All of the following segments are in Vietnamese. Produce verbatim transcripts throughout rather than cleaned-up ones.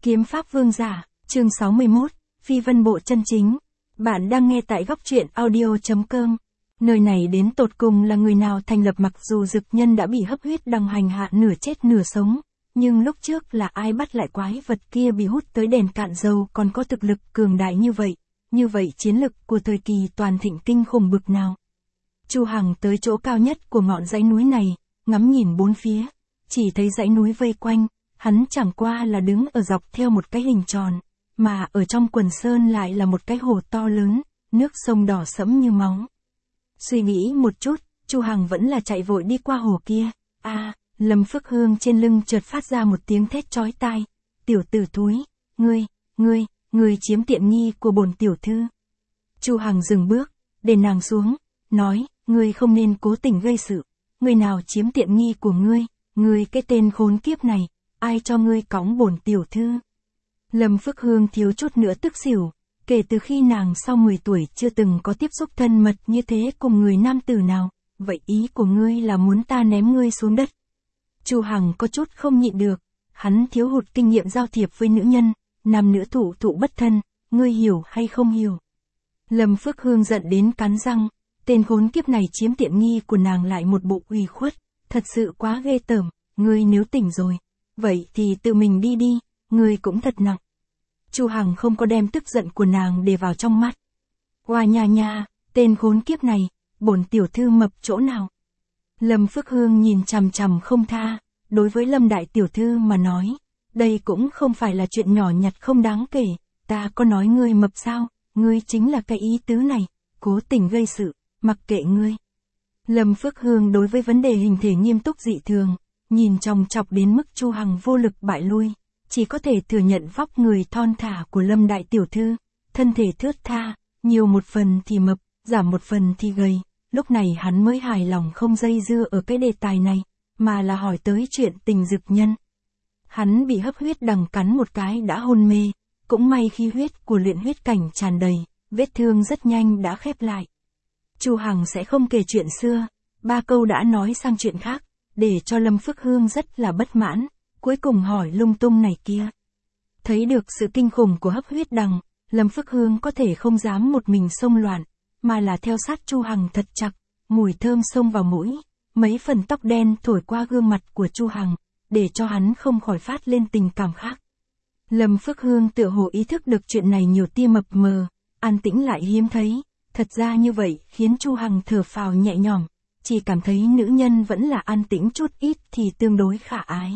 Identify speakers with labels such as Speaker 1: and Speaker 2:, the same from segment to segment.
Speaker 1: Kiếm pháp vương giả, chương sáu mươi mốt, Phi Vân Bộ chân chính. Bạn đang nghe tại góc truyện audio chấm com. Nơi này đến tột cùng là người nào thành lập, mặc dù Dực Nhân đã bị hấp huyết đằng hành hạ nửa chết nửa sống, nhưng lúc trước là ai bắt lại quái vật kia bị hút tới đèn cạn dầu còn có thực lực cường đại như vậy, như vậy chiến lực của thời kỳ toàn thịnh kinh khủng bực nào. Chu Hằng tới chỗ cao nhất của ngọn dãy núi này, ngắm nhìn bốn phía, chỉ thấy dãy núi vây quanh, hắn chẳng qua là đứng ở dọc theo một cái hình tròn, mà ở trong quần sơn lại là một cái hồ to lớn, nước sông đỏ sẫm như máu. Suy nghĩ một chút, Chu Hằng vẫn là chạy vội đi qua hồ kia. A, à, Lâm Phước Hương trên lưng chợt phát ra một tiếng thét chói tai. Tiểu tử thúi, ngươi, ngươi, ngươi chiếm tiện nghi của bổn tiểu thư. Chu Hằng dừng bước, để nàng xuống, nói, ngươi không nên cố tình gây sự. Người nào chiếm tiện nghi của ngươi, ngươi cái tên khốn kiếp này, ai cho ngươi cõng bổn tiểu thư. Lâm Phước Hương thiếu chút nữa tức xỉu, kể từ khi nàng sau mười tuổi chưa từng có tiếp xúc thân mật như thế cùng người nam tử nào, vậy ý của ngươi là muốn ta ném ngươi xuống đất. Chu Hằng có chút không nhịn được, hắn thiếu hụt kinh nghiệm giao thiệp với nữ nhân, nam nữ thụ thụ bất thân, ngươi hiểu hay không hiểu. Lâm Phước Hương giận đến cắn răng, tên khốn kiếp này chiếm tiện nghi của nàng lại một bộ ủy khuất, thật sự quá ghê tởm, ngươi nếu tỉnh rồi, vậy thì tự mình đi đi, ngươi cũng thật nặng. Chu Hằng không có đem tức giận của nàng để vào trong mắt. Oa nha nha, tên khốn kiếp này, bổn tiểu thư mập chỗ nào? Lâm Phước Hương nhìn chằm chằm không tha, đối với Lâm đại tiểu thư mà nói, đây cũng không phải là chuyện nhỏ nhặt không đáng kể, ta có nói ngươi mập sao, ngươi chính là cái ý tứ này, cố tình gây sự, mặc kệ ngươi. Lâm Phước Hương đối với vấn đề hình thể nghiêm túc dị thường, nhìn chòng chọc đến mức Chu Hằng vô lực bại lui, chỉ có thể thừa nhận vóc người thon thả của Lâm đại tiểu thư, thân thể thướt tha, nhiều một phần thì mập, giảm một phần thì gầy, lúc này hắn mới hài lòng không dây dưa ở cái đề tài này, mà là hỏi tới chuyện tình Dực Nhân. Hắn bị hấp huyết đằng cắn một cái đã hôn mê, cũng may khi huyết của luyện huyết cảnh tràn đầy, vết thương rất nhanh đã khép lại. Chu Hằng sẽ không kể chuyện xưa, ba câu đã nói sang chuyện khác, để cho Lâm Phước Hương rất là bất mãn, cuối cùng hỏi lung tung này kia. Thấy được sự kinh khủng của hấp huyết đằng, Lâm Phước Hương có thể không dám một mình xông loạn, mà là theo sát Chu Hằng thật chặt, mùi thơm xông vào mũi, mấy phần tóc đen thổi qua gương mặt của Chu Hằng, để cho hắn không khỏi phát lên tình cảm khác. Lâm Phước Hương tựa hồ ý thức được chuyện này nhiều tia mập mờ, an tĩnh lại hiếm thấy, thật ra như vậy khiến Chu Hằng thở phào nhẹ nhõm, chỉ cảm thấy nữ nhân vẫn là an tĩnh chút ít thì tương đối khả ái.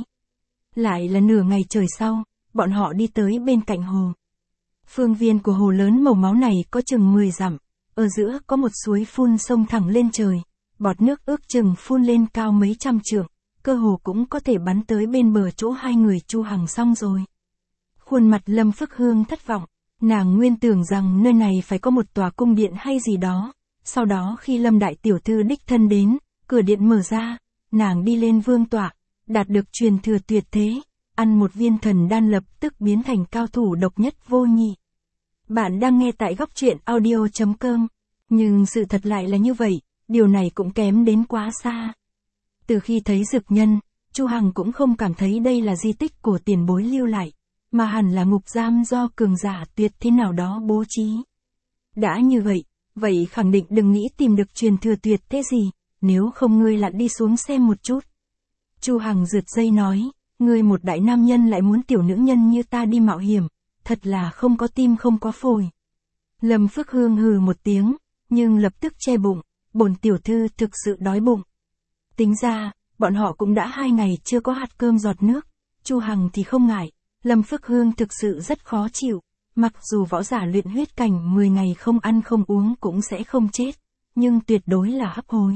Speaker 1: Lại là nửa ngày trời sau, bọn họ đi tới bên cạnh hồ. Phương viên của hồ lớn màu máu này có chừng mười dặm, ở giữa có một suối phun sông thẳng lên trời, bọt nước ước chừng phun lên cao mấy trăm trượng, cơ hồ cũng có thể bắn tới bên bờ chỗ hai người Chu Hằng xong rồi. Khuôn mặt Lâm Phước Hương thất vọng, nàng nguyên tưởng rằng nơi này phải có một tòa cung điện hay gì đó, sau đó khi Lâm đại tiểu thư đích thân đến, cửa điện mở ra, nàng đi lên vương tọa, đạt được truyền thừa tuyệt thế, ăn một viên thần đan lập tức biến thành cao thủ độc nhất vô nhị. Bạn đang nghe tại góc truyện audio chấm com, nhưng sự thật lại là như vậy, điều này cũng kém đến quá xa. Từ khi thấy Dực Nhân, Chu Hằng cũng không cảm thấy đây là di tích của tiền bối lưu lại, mà hẳn là ngục giam do cường giả tuyệt thế nào đó bố trí. Đã như vậy, vậy khẳng định đừng nghĩ tìm được truyền thừa tuyệt thế gì, nếu không ngươi lặn đi xuống xem một chút. Chu Hằng rượt dây nói, ngươi một đại nam nhân lại muốn tiểu nữ nhân như ta đi mạo hiểm, thật là không có tim không có phổi. Lâm Phước Hương hừ một tiếng, nhưng lập tức che bụng, bổn tiểu thư thực sự đói bụng. Tính ra, bọn họ cũng đã hai ngày chưa có hạt cơm giọt nước, Chu Hằng thì không ngại, Lâm Phước Hương thực sự rất khó chịu, mặc dù võ giả luyện huyết cảnh mười ngày không ăn không uống cũng sẽ không chết, nhưng tuyệt đối là hấp hối.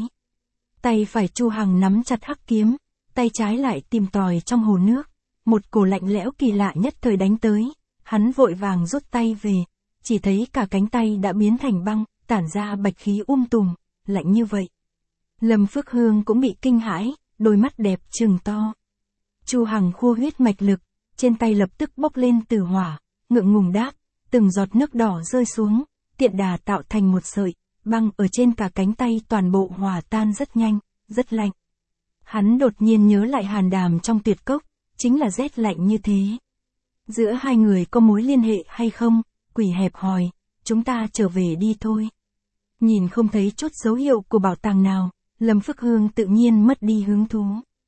Speaker 1: Tay phải Chu Hằng nắm chặt hắc kiếm, tay trái lại tìm tòi trong hồ nước, một cổ lạnh lẽo kỳ lạ nhất thời đánh tới, hắn vội vàng rút tay về, chỉ thấy cả cánh tay đã biến thành băng, tản ra bạch khí um tùm, lạnh như vậy. Lâm Phước Hương cũng bị kinh hãi, đôi mắt đẹp trừng to. Chu Hằng khua huyết mạch lực, trên tay lập tức bốc lên tử hỏa, ngượng ngùng đáp, từng giọt nước đỏ rơi xuống, tiện đà tạo thành một sợi băng ở trên cả cánh tay, toàn bộ hòa tan rất nhanh, rất lạnh. Hắn đột nhiên nhớ lại hàn đàm trong tuyệt cốc, chính là rét lạnh như thế. Giữa hai người có mối liên hệ hay không? Quỷ hẹp hòi, chúng ta trở về đi thôi. Nhìn không thấy chút dấu hiệu của bảo tàng nào, Lâm Phước Hương tự nhiên mất đi hứng thú.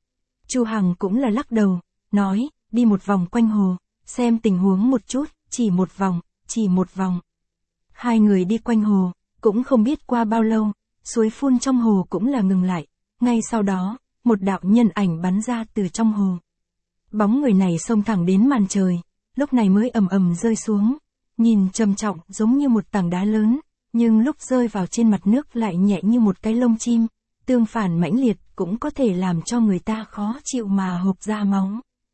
Speaker 1: Chu Hằng cũng là lắc đầu, nói, đi một vòng quanh hồ, xem tình huống một chút, chỉ một vòng, chỉ một vòng. Hai người đi quanh hồ, cũng không biết qua bao lâu, suối phun trong hồ cũng là ngừng lại, ngay sau đó, một đạo nhân ảnh bắn ra từ trong hồ. Bóng người này xông thẳng đến màn trời, lúc này mới ầm ầm rơi xuống, nhìn trầm trọng giống như một tảng đá lớn, nhưng lúc rơi vào trên mặt nước lại nhẹ như một cái lông chim, tương phản mãnh liệt cũng có thể làm cho người ta khó chịu mà hộc ra máu.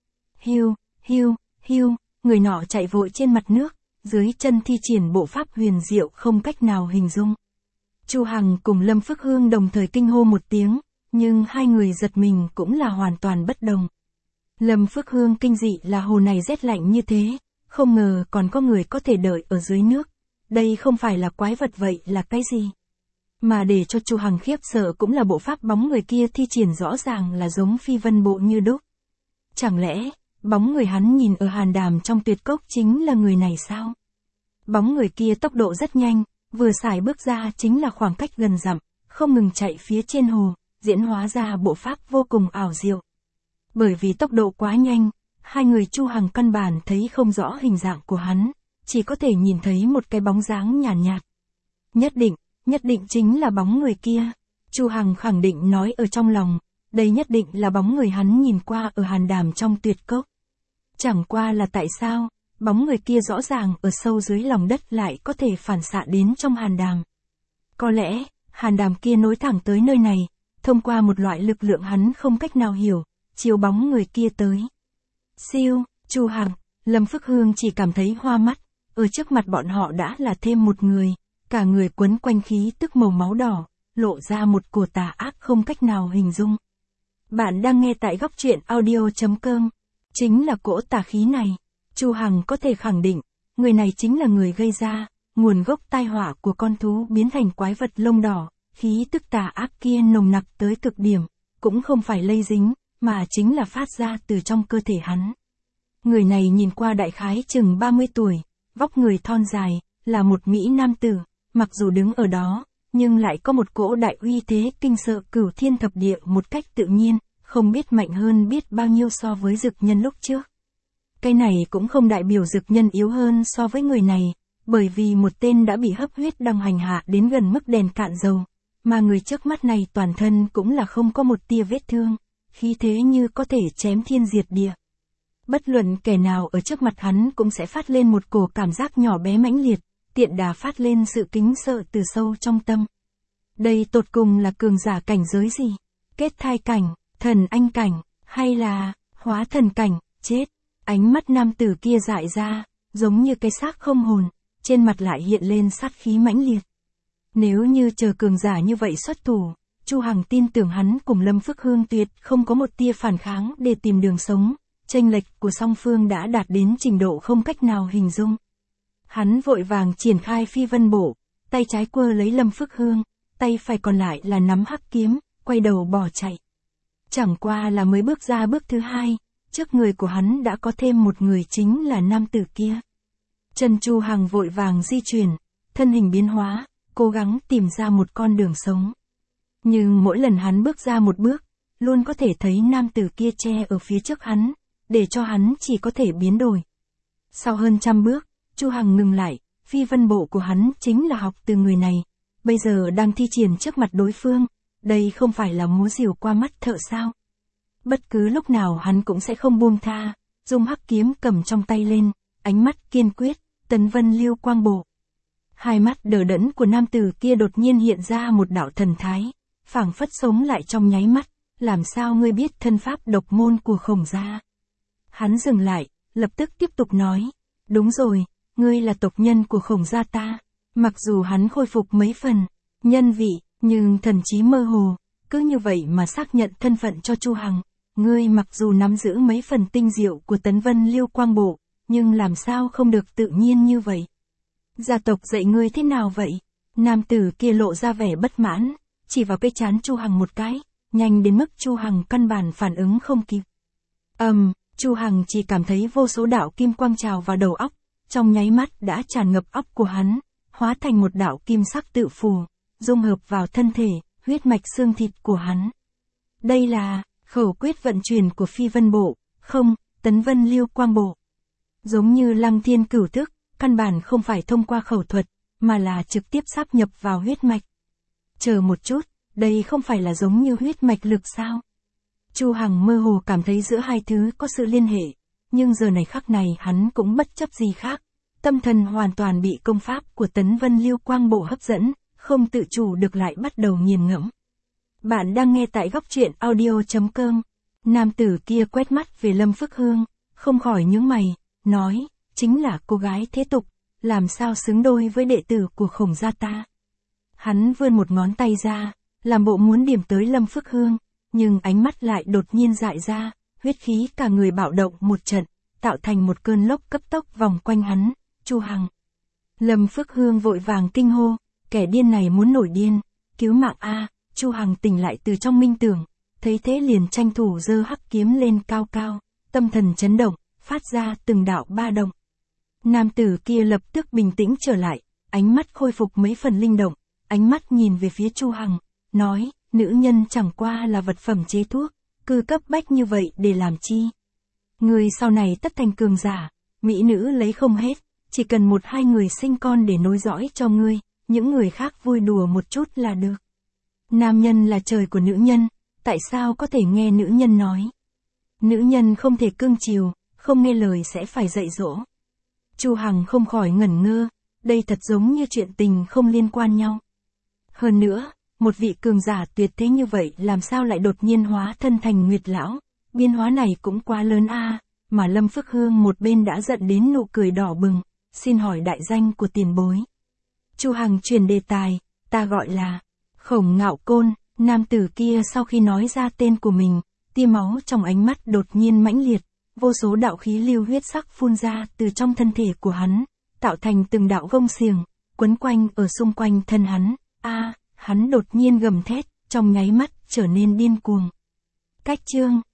Speaker 1: Hiu, hiu, hiu, người nọ chạy vội trên mặt nước, dưới chân thi triển bộ pháp huyền diệu không cách nào hình dung. Chu Hằng cùng Lâm Phước Hương đồng thời kinh hô một tiếng, nhưng hai người giật mình cũng là hoàn toàn bất đồng. Lâm Phước Hương kinh dị là hồ này rét lạnh như thế, không ngờ còn có người có thể đợi ở dưới nước. Đây không phải là quái vật vậy là cái gì? Mà để cho Chu Hằng khiếp sợ cũng là bộ pháp bóng người kia thi triển rõ ràng là giống phi vân bộ như đúc. Chẳng lẽ, bóng người hắn nhìn ở hàn đàm trong tuyệt cốc chính là người này sao? Bóng người kia tốc độ rất nhanh, vừa xài bước ra chính là khoảng cách gần dặm, không ngừng chạy phía trên hồ, diễn hóa ra bộ pháp vô cùng ảo diệu. Bởi vì tốc độ quá nhanh, hai người Chu Hằng căn bản thấy không rõ hình dạng của hắn, chỉ có thể nhìn thấy một cái bóng dáng nhàn nhạt, nhạt. Nhất định, nhất định chính là bóng người kia. Chu Hằng khẳng định nói ở trong lòng, đây nhất định là bóng người hắn nhìn qua ở hàn đàm trong tuyệt cốc. Chẳng qua là tại sao, bóng người kia rõ ràng ở sâu dưới lòng đất lại có thể phản xạ đến trong hàn đàm. Có lẽ, hàn đàm kia nối thẳng tới nơi này, thông qua một loại lực lượng hắn không cách nào hiểu, chiếu bóng người kia tới. Siêu, Chu Hằng, Lâm Phước Hương chỉ cảm thấy hoa mắt, ở trước mặt bọn họ đã là thêm một người, cả người quấn quanh khí tức màu máu đỏ, lộ ra một cổ tà ác không cách nào hình dung. Bạn đang nghe tại góc truyện audio chấm com, chính là cỗ tà khí này, Chu Hằng có thể khẳng định, người này chính là người gây ra, nguồn gốc tai họa của con thú biến thành quái vật lông đỏ, khí tức tà ác kia nồng nặc tới cực điểm, cũng không phải lây dính, mà chính là phát ra từ trong cơ thể hắn. Người này nhìn qua đại khái chừng ba mươi tuổi, vóc người thon dài, là một mỹ nam tử, mặc dù đứng ở đó, nhưng lại có một cỗ đại uy thế kinh sợ cửu thiên thập địa một cách tự nhiên, không biết mạnh hơn biết bao nhiêu so với dực nhân lúc trước. Cái này cũng không đại biểu dực nhân yếu hơn so với người này, bởi vì một tên đã bị hấp huyết đằng hành hạ đến gần mức đèn cạn dầu, mà người trước mắt này toàn thân cũng là không có một tia vết thương, khí thế như có thể chém thiên diệt địa. Bất luận kẻ nào ở trước mặt hắn cũng sẽ phát lên một cổ cảm giác nhỏ bé mãnh liệt, tiện đà phát lên sự kính sợ từ sâu trong tâm. Đây tột cùng là cường giả cảnh giới gì? Kết thai cảnh, thần anh cảnh, hay là hóa thần cảnh? Chết! Ánh mắt nam tử kia dại ra, giống như cái xác không hồn, trên mặt lại hiện lên sát khí mãnh liệt. Nếu như chờ cường giả như vậy xuất thủ, Chu Hằng tin tưởng hắn cùng Lâm Phước Hương tuyệt không có một tia phản kháng để tìm đường sống, chênh lệch của song phương đã đạt đến trình độ không cách nào hình dung. Hắn vội vàng triển khai phi vân bổ, tay trái quơ lấy Lâm Phước Hương, tay phải còn lại là nắm hắc kiếm, quay đầu bỏ chạy. Chẳng qua là mới bước ra bước thứ hai, trước người của hắn đã có thêm một người chính là nam tử kia. Trần Chu Hằng vội vàng di chuyển, thân hình biến hóa, cố gắng tìm ra một con đường sống. Nhưng mỗi lần hắn bước ra một bước, luôn có thể thấy nam tử kia che ở phía trước hắn, để cho hắn chỉ có thể biến đổi. Sau hơn trăm bước, Chu Hằng ngừng lại, phi vân bộ của hắn chính là học từ người này, bây giờ đang thi triển trước mặt đối phương, đây không phải là múa rìu qua mắt thợ sao? Bất cứ lúc nào hắn cũng sẽ không buông tha, dùng hắc kiếm cầm trong tay lên, ánh mắt kiên quyết, tấn vân lưu quang bộ. Hai mắt đờ đẫn của nam tử kia đột nhiên hiện ra một đạo thần thái, phảng phất sống lại trong nháy mắt, làm sao ngươi biết thân pháp độc môn của Khổng gia? Hắn dừng lại, lập tức tiếp tục nói, đúng rồi, ngươi là tộc nhân của Khổng gia ta. Mặc dù hắn khôi phục mấy phần nhân vị, nhưng thần trí mơ hồ, cứ như vậy mà xác nhận thân phận cho Chu Hằng. Ngươi mặc dù nắm giữ mấy phần tinh diệu của tấn vân lưu quang bộ, nhưng làm sao không được tự nhiên như vậy? Gia tộc dạy ngươi thế nào vậy? Nam tử kia lộ ra vẻ bất mãn, chỉ vào cái trán Chu Hằng một cái, nhanh đến mức Chu Hằng căn bản phản ứng không kịp. Ầm, um, Chu Hằng chỉ cảm thấy vô số đạo kim quang trào vào đầu óc, trong nháy mắt đã tràn ngập óc của hắn, hóa thành một đạo kim sắc tự phù, dung hợp vào thân thể, huyết mạch xương thịt của hắn. Đây là khẩu quyết vận chuyển của Phi Vân Bộ, không, Tấn Vân Lưu Quang Bộ. Giống như Lăng Thiên Cửu Thức, căn bản không phải thông qua khẩu thuật, mà là trực tiếp sáp nhập vào huyết mạch. Chờ một chút, đây không phải là giống như huyết mạch lực sao? Chu Hằng mơ hồ cảm thấy giữa hai thứ có sự liên hệ, nhưng giờ này khắc này hắn cũng bất chấp gì khác. Tâm thần hoàn toàn bị công pháp của Tấn Vân Lưu Quang Bộ hấp dẫn, không tự chủ được lại bắt đầu nghiền ngẫm. Bạn đang nghe tại góc truyện audio chấm com. Nam tử kia quét mắt về Lâm Phước Hương, không khỏi nhướng mày, nói, chính là cô gái thế tục, làm sao xứng đôi với đệ tử của Khổng gia ta. Hắn vươn một ngón tay ra, làm bộ muốn điểm tới Lâm Phước Hương, nhưng ánh mắt lại đột nhiên dại ra, huyết khí cả người bạo động một trận, tạo thành một cơn lốc cấp tốc vòng quanh hắn. Chu Hằng. Lâm Phước Hương vội vàng kinh hô, kẻ điên này muốn nổi điên, cứu mạng a! Chu Hằng tỉnh lại từ trong minh tưởng, thấy thế liền tranh thủ giơ hắc kiếm lên cao cao, tâm thần chấn động, phát ra từng đạo ba động. Nam tử kia lập tức bình tĩnh trở lại, ánh mắt khôi phục mấy phần linh động, ánh mắt nhìn về phía Chu Hằng, nói, nữ nhân chẳng qua là vật phẩm chế thuốc, cứ cấp bách như vậy để làm chi? Người sau này tất thành cường giả, mỹ nữ lấy không hết, chỉ cần một hai người sinh con để nối dõi cho ngươi, những người khác vui đùa một chút là được. Nam nhân là trời của nữ nhân, tại sao có thể nghe nữ nhân nói? Nữ nhân không thể cưng chiều, không nghe lời sẽ phải dạy dỗ. Chu Hằng không khỏi ngẩn ngơ, đây thật giống như chuyện tình không liên quan nhau. Hơn nữa, một vị cường giả tuyệt thế như vậy làm sao lại đột nhiên hóa thân thành Nguyệt lão, biến hóa này cũng quá lớn a, mà Lâm Phước Hương một bên đã giận đến nụ cười đỏ bừng, xin hỏi đại danh của tiền bối. Chu Hằng truyền đề tài, ta gọi là Khổng Ngạo Côn. Nam tử kia sau khi nói ra tên của mình, tia máu trong ánh mắt đột nhiên mãnh liệt, vô số đạo khí lưu huyết sắc phun ra từ trong thân thể của hắn, tạo thành từng đạo gông xiềng, quấn quanh ở xung quanh thân hắn. A, hắn đột nhiên gầm thét, trong nháy mắt trở nên điên cuồng. Cách chương